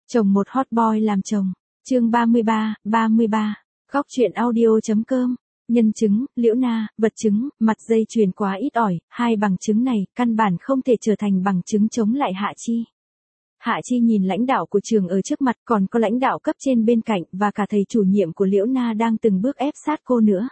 Chồng một hot boy làm chồng. Chương 33. Góc truyện audio.com. Nhân chứng, Liễu Na, vật chứng, mặt dây chuyền quá ít ỏi, hai bằng chứng này, căn bản không thể trở thành bằng chứng chống lại Hạ Chi. Hạ Chi nhìn lãnh đạo của trường ở trước mặt, còn có lãnh đạo cấp trên bên cạnh, và cả thầy chủ nhiệm của Liễu Na đang từng bước ép sát cô nữa.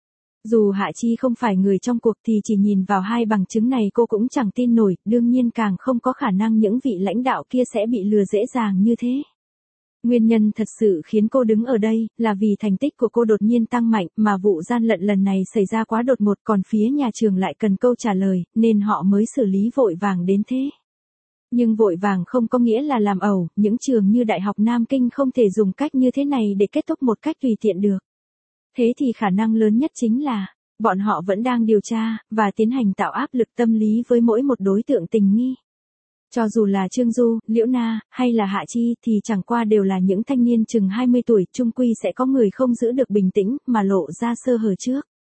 Dù Hạ Chi không phải người trong cuộc thì chỉ nhìn vào hai bằng chứng này cô cũng chẳng tin nổi, đương nhiên càng không có khả năng những vị lãnh đạo kia sẽ bị lừa dễ dàng như thế. Nguyên nhân thật sự khiến cô đứng ở đây, là vì thành tích của cô đột nhiên tăng mạnh, mà vụ gian lận lần này xảy ra quá đột ngột, còn phía nhà trường lại cần câu trả lời, nên họ mới xử lý vội vàng đến thế. Nhưng vội vàng không có nghĩa là làm ẩu, những trường như Đại học Nam Kinh không thể dùng cách như thế này để kết thúc một cách tùy tiện được. Thế thì khả năng lớn nhất chính là, bọn họ vẫn đang điều tra, và tiến hành tạo áp lực tâm lý với mỗi một đối tượng tình nghi. Cho dù là Trương Du, Liễu Na, hay là Hạ Chi thì chẳng qua đều là những thanh niên chừng 20 tuổi, chung quy sẽ có người không giữ được bình tĩnh, mà lộ ra sơ hở trước.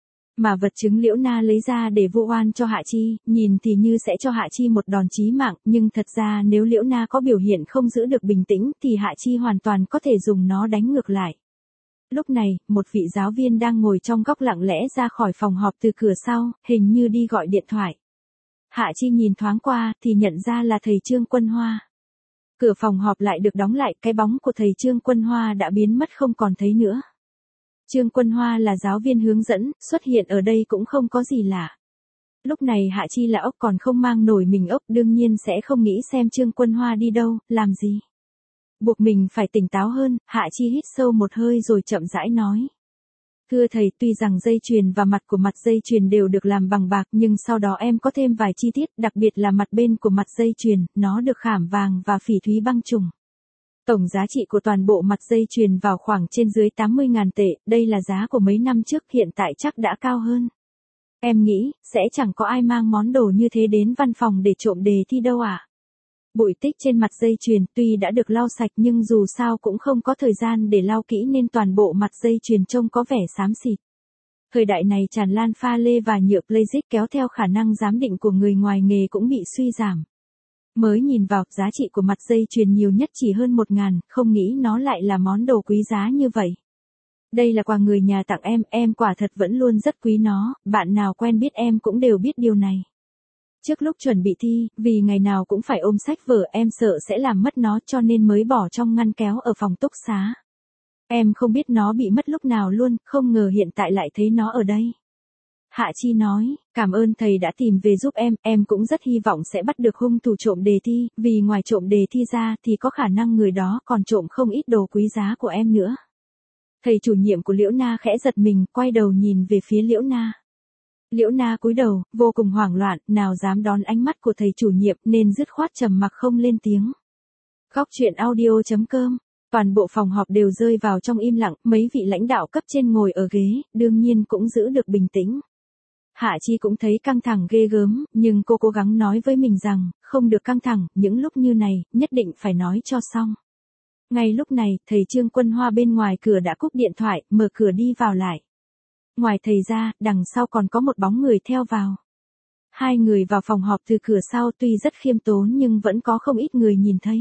Mà vật chứng Liễu Na lấy ra để vu oan cho Hạ Chi, nhìn thì như sẽ cho Hạ Chi một đòn chí mạng, nhưng thật ra nếu Liễu Na có biểu hiện không giữ được bình tĩnh thì Hạ Chi hoàn toàn có thể dùng nó đánh ngược lại. Lúc này, một vị giáo viên đang ngồi trong góc lặng lẽ ra khỏi phòng họp từ cửa sau, hình như đi gọi điện thoại. Hạ Chi nhìn thoáng qua thì nhận ra là thầy Trương Quân Hoa. Cửa phòng họp lại được đóng lại, cái bóng của thầy Trương Quân Hoa đã biến mất không còn thấy nữa. Trương Quân Hoa là giáo viên hướng dẫn, xuất hiện ở đây cũng không có gì lạ. Lúc này Hạ Chi là ốc còn không mang nổi mình ốc, đương nhiên sẽ không nghĩ xem Trương Quân Hoa đi đâu, làm gì. Buộc mình phải tỉnh táo hơn, Hạ Chi hít sâu một hơi rồi chậm rãi nói. Thưa thầy, tuy rằng dây chuyền và mặt của mặt dây chuyền đều được làm bằng bạc, nhưng sau đó em có thêm vài chi tiết, đặc biệt là mặt bên của mặt dây chuyền, nó được khảm vàng và phỉ thúy băng trùng. Tổng giá trị của toàn bộ mặt dây chuyền vào khoảng trên dưới 80.000 tệ, đây là giá của mấy năm trước, hiện tại chắc đã cao hơn. Em nghĩ, sẽ chẳng có ai mang món đồ như thế đến văn phòng để trộm đề thi đâu ạ. Bụi tích trên mặt dây chuyền tuy đã được lau sạch nhưng dù sao cũng không có thời gian để lau kỹ nên toàn bộ mặt dây chuyền trông có vẻ xám xịt. Thời đại này tràn lan pha lê và nhựa plastic kéo theo khả năng giám định của người ngoài nghề cũng bị suy giảm. Mới nhìn vào, giá trị của mặt dây chuyền nhiều nhất chỉ hơn 1.000, không nghĩ nó lại là món đồ quý giá như vậy. Đây là quà người nhà tặng em quả thật vẫn luôn rất quý nó, bạn nào quen biết em cũng đều biết điều này. Trước lúc chuẩn bị thi, vì ngày nào cũng phải ôm sách vở, em sợ sẽ làm mất nó cho nên mới bỏ trong ngăn kéo ở phòng túc xá. Em không biết nó bị mất lúc nào luôn, không ngờ hiện tại lại thấy nó ở đây. Hạ Chi nói, cảm ơn thầy đã tìm về giúp em cũng rất hy vọng sẽ bắt được hung thủ trộm đề thi, vì ngoài trộm đề thi ra thì có khả năng người đó còn trộm không ít đồ quý giá của em nữa. Thầy chủ nhiệm của Liễu Na khẽ giật mình, quay đầu nhìn về phía Liễu Na. Liễu Na cúi đầu, vô cùng hoảng loạn, nào dám đón ánh mắt của thầy chủ nhiệm nên dứt khoát trầm mặc không lên tiếng. Góc truyện audio.com. Toàn bộ phòng họp đều rơi vào trong im lặng, mấy vị lãnh đạo cấp trên ngồi ở ghế, đương nhiên cũng giữ được bình tĩnh. Hạ Chi cũng thấy căng thẳng ghê gớm, nhưng cô cố gắng nói với mình rằng, không được căng thẳng, những lúc như này, nhất định phải nói cho xong. Ngay lúc này, thầy Trương Quân Hoa bên ngoài cửa đã cúp điện thoại, mở cửa đi vào lại. Ngoài thầy ra, đằng sau còn có một bóng người theo vào. Hai người vào phòng họp từ cửa sau tuy rất khiêm tốn nhưng vẫn có không ít người nhìn thấy.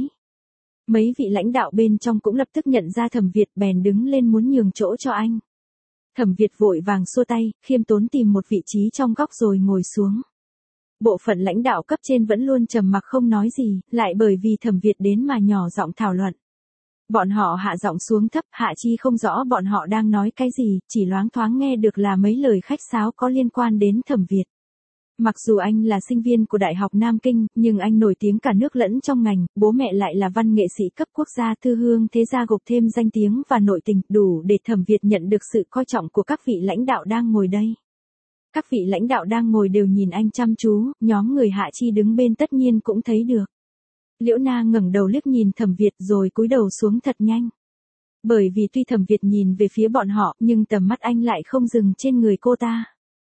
Mấy vị lãnh đạo bên trong cũng lập tức nhận ra Thẩm Việt, bèn đứng lên muốn nhường chỗ cho anh. Thẩm Việt vội vàng xua tay, khiêm tốn tìm một vị trí trong góc rồi ngồi xuống. Bộ phận lãnh đạo cấp trên vẫn luôn trầm mặc không nói gì, lại bởi vì Thẩm Việt đến mà nhỏ giọng thảo luận. Bọn họ hạ giọng xuống thấp, Hạ Chi không rõ bọn họ đang nói cái gì, chỉ loáng thoáng nghe được là mấy lời khách sáo có liên quan đến Thẩm Việt. Mặc dù anh là sinh viên của Đại học Nam Kinh, nhưng anh nổi tiếng cả nước lẫn trong ngành, bố mẹ lại là văn nghệ sĩ cấp quốc gia, thư hương thế gia gộp thêm danh tiếng và nội tình, đủ để Thẩm Việt nhận được sự coi trọng của các vị lãnh đạo đang ngồi đây. Các vị lãnh đạo đang ngồi đều nhìn anh chăm chú, nhóm người Hạ Chi đứng bên tất nhiên cũng thấy được. Liễu Na ngẩng đầu liếc nhìn Thẩm Việt rồi cúi đầu xuống thật nhanh. Bởi vì tuy Thẩm Việt nhìn về phía bọn họ, nhưng tầm mắt anh lại không dừng trên người cô ta.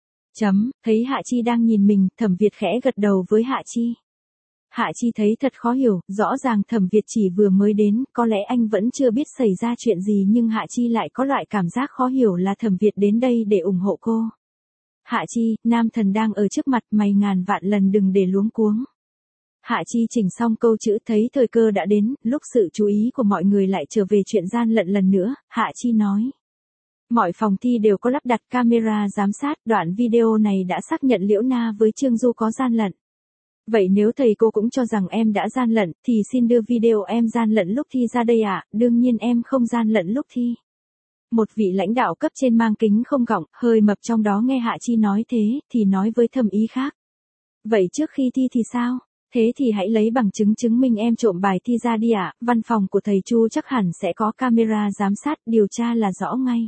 Thấy Hạ Chi đang nhìn mình, Thẩm Việt khẽ gật đầu với Hạ Chi. Hạ Chi thấy thật khó hiểu, rõ ràng Thẩm Việt chỉ vừa mới đến, có lẽ anh vẫn chưa biết xảy ra chuyện gì nhưng Hạ Chi lại có loại cảm giác khó hiểu là Thẩm Việt đến đây để ủng hộ cô. Hạ Chi, nam thần đang ở trước mặt, mày ngàn vạn lần đừng để luống cuống. Hạ Chi chỉnh xong câu chữ thấy thời cơ đã đến, lúc sự chú ý của mọi người lại trở về chuyện gian lận lần nữa, Hạ Chi nói. Mọi phòng thi đều có lắp đặt camera giám sát, đoạn video này đã xác nhận Liễu Na với Trương Du có gian lận. Vậy nếu thầy cô cũng cho rằng em đã gian lận, thì xin đưa video em gian lận lúc thi ra đây ạ, đương nhiên em không gian lận lúc thi. Một vị lãnh đạo cấp trên mang kính không gọng, hơi mập trong đó nghe Hạ Chi nói thế, thì nói với thầm ý khác. Vậy trước khi thi thì sao? Thế thì hãy lấy bằng chứng chứng minh em trộm bài thi ra đi ạ, văn phòng của thầy Chu chắc hẳn sẽ có camera giám sát, điều tra là rõ ngay.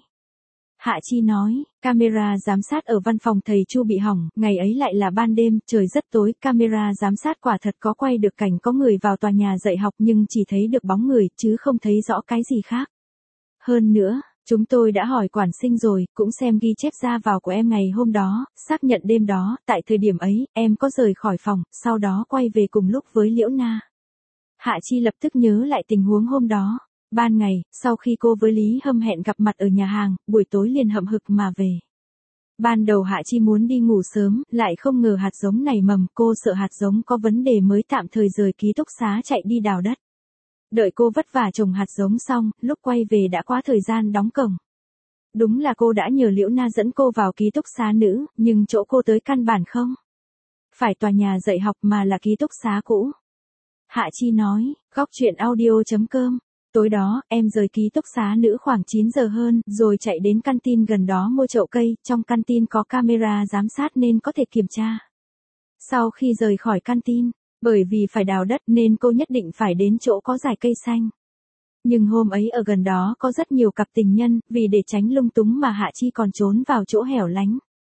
Hạ Chi nói, camera giám sát ở văn phòng thầy Chu bị hỏng, ngày ấy lại là ban đêm, trời rất tối, camera giám sát quả thật có quay được cảnh có người vào tòa nhà dạy học nhưng chỉ thấy được bóng người, chứ không thấy rõ cái gì khác. Hơn nữa, chúng tôi đã hỏi quản sinh rồi, cũng xem ghi chép ra vào của em ngày hôm đó, xác nhận đêm đó, tại thời điểm ấy, em có rời khỏi phòng, sau đó quay về cùng lúc với Liễu Na. Hạ Chi lập tức nhớ lại tình huống hôm đó. Ban ngày, sau khi cô với Lý Hâm hẹn gặp mặt ở nhà hàng, buổi tối liền hậm hực mà về. Ban đầu Hạ Chi muốn đi ngủ sớm, lại không ngờ hạt giống này mầm, cô sợ hạt giống có vấn đề mới tạm thời rời ký túc xá chạy đi đào đất. Đợi cô vất vả trồng hạt giống xong, lúc quay về đã quá thời gian đóng cổng. Đúng là cô đã nhờ Liễu Na dẫn cô vào ký túc xá nữ, nhưng chỗ cô tới căn bản không phải tòa nhà dạy học mà là ký túc xá cũ. Hạ Chi nói, góc chuyện audio.com. Tối đó, em rời ký túc xá nữ khoảng 9 giờ hơn, rồi chạy đến căn tin gần đó mua chậu cây, trong căn tin có camera giám sát nên có thể kiểm tra. Sau khi rời khỏi căn tin, bởi vì phải đào đất nên cô nhất định phải đến chỗ có dải cây xanh. Nhưng hôm ấy ở gần đó có rất nhiều cặp tình nhân, vì để tránh lung túng mà Hạ Chi còn trốn vào chỗ hẻo lánh.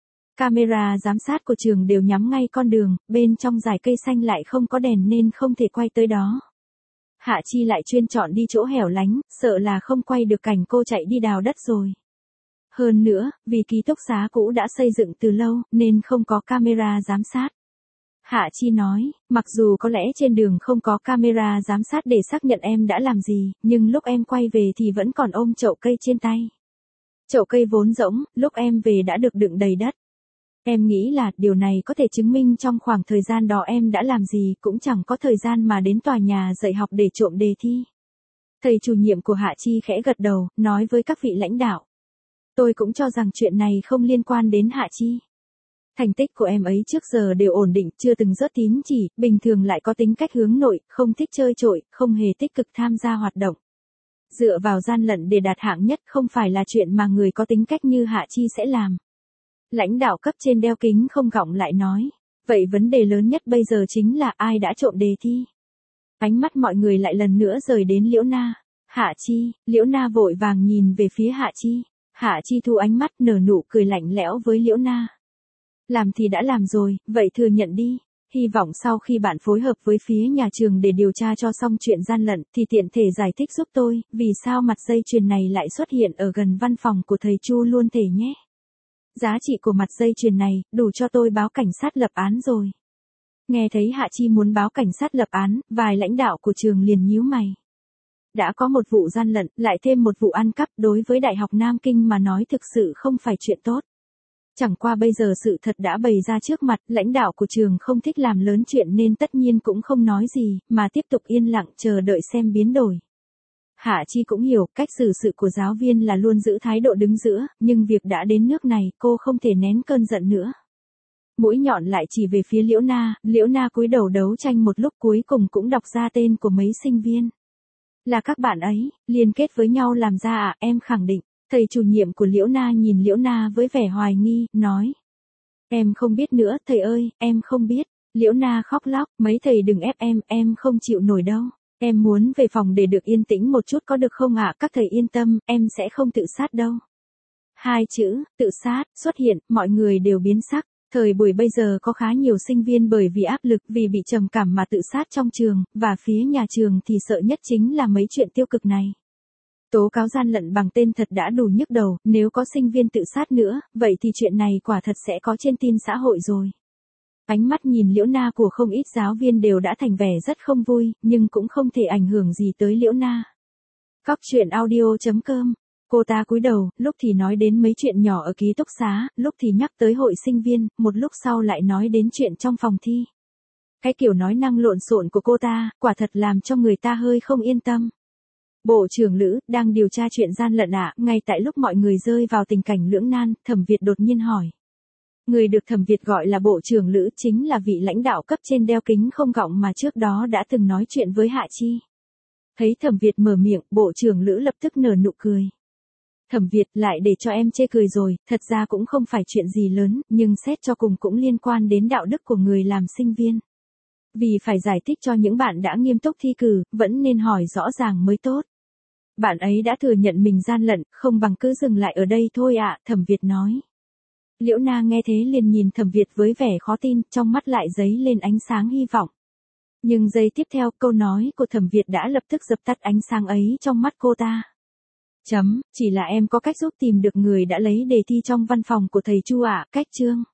Camera giám sát của trường đều nhắm ngay con đường, bên trong dải cây xanh lại không có đèn nên không thể quay tới đó. Hạ Chi lại chuyên chọn đi chỗ hẻo lánh, sợ là không quay được cảnh cô chạy đi đào đất rồi. Hơn nữa, vì ký túc xá cũ đã xây dựng từ lâu, nên không có camera giám sát. Hạ Chi nói, mặc dù có lẽ trên đường không có camera giám sát để xác nhận em đã làm gì, nhưng lúc em quay về thì vẫn còn ôm chậu cây trên tay. Chậu cây vốn rỗng, lúc em về đã được đựng đầy đất. Em nghĩ là điều này có thể chứng minh trong khoảng thời gian đó em đã làm gì, cũng chẳng có thời gian mà đến tòa nhà dạy học để trộm đề thi. Thầy chủ nhiệm của Hạ Chi khẽ gật đầu, nói với các vị lãnh đạo. Tôi cũng cho rằng chuyện này không liên quan đến Hạ Chi. Thành tích của em ấy trước giờ đều ổn định, chưa từng rớt tín chỉ, bình thường lại có tính cách hướng nội, không thích chơi trội, không hề tích cực tham gia hoạt động. Dựa vào gian lận để đạt hạng nhất không phải là chuyện mà người có tính cách như Hạ Chi sẽ làm. Lãnh đạo cấp trên đeo kính không gọng lại nói, vậy vấn đề lớn nhất bây giờ chính là ai đã trộm đề thi. Ánh mắt mọi người lại lần nữa rời đến Liễu Na. Hạ Chi, Liễu Na vội vàng nhìn về phía Hạ Chi. Hạ Chi thu ánh mắt nở nụ cười lạnh lẽo với Liễu Na. Làm thì đã làm rồi, vậy thừa nhận đi. Hy vọng sau khi bạn phối hợp với phía nhà trường để điều tra cho xong chuyện gian lận thì tiện thể giải thích giúp tôi, vì sao mặt dây chuyền này lại xuất hiện ở gần văn phòng của thầy Chu luôn thể nhé. Giá trị của mặt dây chuyền này, đủ cho tôi báo cảnh sát lập án rồi. Nghe thấy Hạ Chi muốn báo cảnh sát lập án, vài lãnh đạo của trường liền nhíu mày. Đã có một vụ gian lận, lại thêm một vụ ăn cắp, đối với Đại học Nam Kinh mà nói thực sự không phải chuyện tốt. Chẳng qua bây giờ sự thật đã bày ra trước mặt, lãnh đạo của trường không thích làm lớn chuyện nên tất nhiên cũng không nói gì, mà tiếp tục yên lặng chờ đợi xem biến đổi. Hạ Chi cũng hiểu, cách xử sự của giáo viên là luôn giữ thái độ đứng giữa, nhưng việc đã đến nước này, cô không thể nén cơn giận nữa. Mũi nhọn lại chỉ về phía Liễu Na cúi đầu đấu tranh một lúc cuối cùng cũng đọc ra tên của mấy sinh viên. Là các bạn ấy, liên kết với nhau làm ra à, em khẳng định. Thầy chủ nhiệm của Liễu Na nhìn Liễu Na với vẻ hoài nghi, nói. Em không biết nữa, thầy ơi, em không biết. Liễu Na khóc lóc, mấy thầy đừng ép em không chịu nổi đâu. Em muốn về phòng để được yên tĩnh một chút có được không ạ? Các thầy yên tâm, em sẽ không tự sát đâu. Hai chữ, tự sát, xuất hiện, mọi người đều biến sắc. Thời buổi bây giờ có khá nhiều sinh viên bởi vì áp lực vì bị trầm cảm mà tự sát trong trường, và phía nhà trường thì sợ nhất chính là mấy chuyện tiêu cực này. Tố cáo gian lận bằng tên thật đã đủ nhức đầu, nếu có sinh viên tự sát nữa, vậy thì chuyện này quả thật sẽ có trên tin xã hội rồi. Ánh mắt nhìn Liễu Na của không ít giáo viên đều đã thành vẻ rất không vui, nhưng cũng không thể ảnh hưởng gì tới Liễu Na. Góc chuyện audio.com. Cô ta cúi đầu, lúc thì nói đến mấy chuyện nhỏ ở ký túc xá, lúc thì nhắc tới hội sinh viên, một lúc sau lại nói đến chuyện trong phòng thi. Cái kiểu nói năng lộn xộn của cô ta, quả thật làm cho người ta hơi không yên tâm. Bộ trưởng Lữ, đang điều tra chuyện gian lận ạ, ngay tại lúc mọi người rơi vào tình cảnh lưỡng nan, Thẩm Việt đột nhiên hỏi. Người được Thẩm Việt gọi là bộ trưởng Lữ chính là vị lãnh đạo cấp trên đeo kính không gọng mà trước đó đã từng nói chuyện với Hạ Chi. Thấy Thẩm Việt mở miệng, bộ trưởng Lữ lập tức nở nụ cười. Thẩm Việt, lại để cho em chê cười rồi, thật ra cũng không phải chuyện gì lớn, nhưng xét cho cùng cũng liên quan đến đạo đức của người làm sinh viên. Vì phải giải thích cho những bạn đã nghiêm túc thi cử, vẫn nên hỏi rõ ràng mới tốt. Bạn ấy đã thừa nhận mình gian lận, không bằng cứ dừng lại ở đây thôi ạ, Thẩm Việt nói. Liễu Na nghe thế liền nhìn Thẩm Việt với vẻ khó tin, trong mắt lại dấy lên ánh sáng hy vọng. Nhưng giây tiếp theo, câu nói của Thẩm Việt đã lập tức dập tắt ánh sáng ấy trong mắt cô ta. Chỉ là em có cách giúp tìm được người đã lấy đề thi trong văn phòng của thầy Chu ạ, cách chương.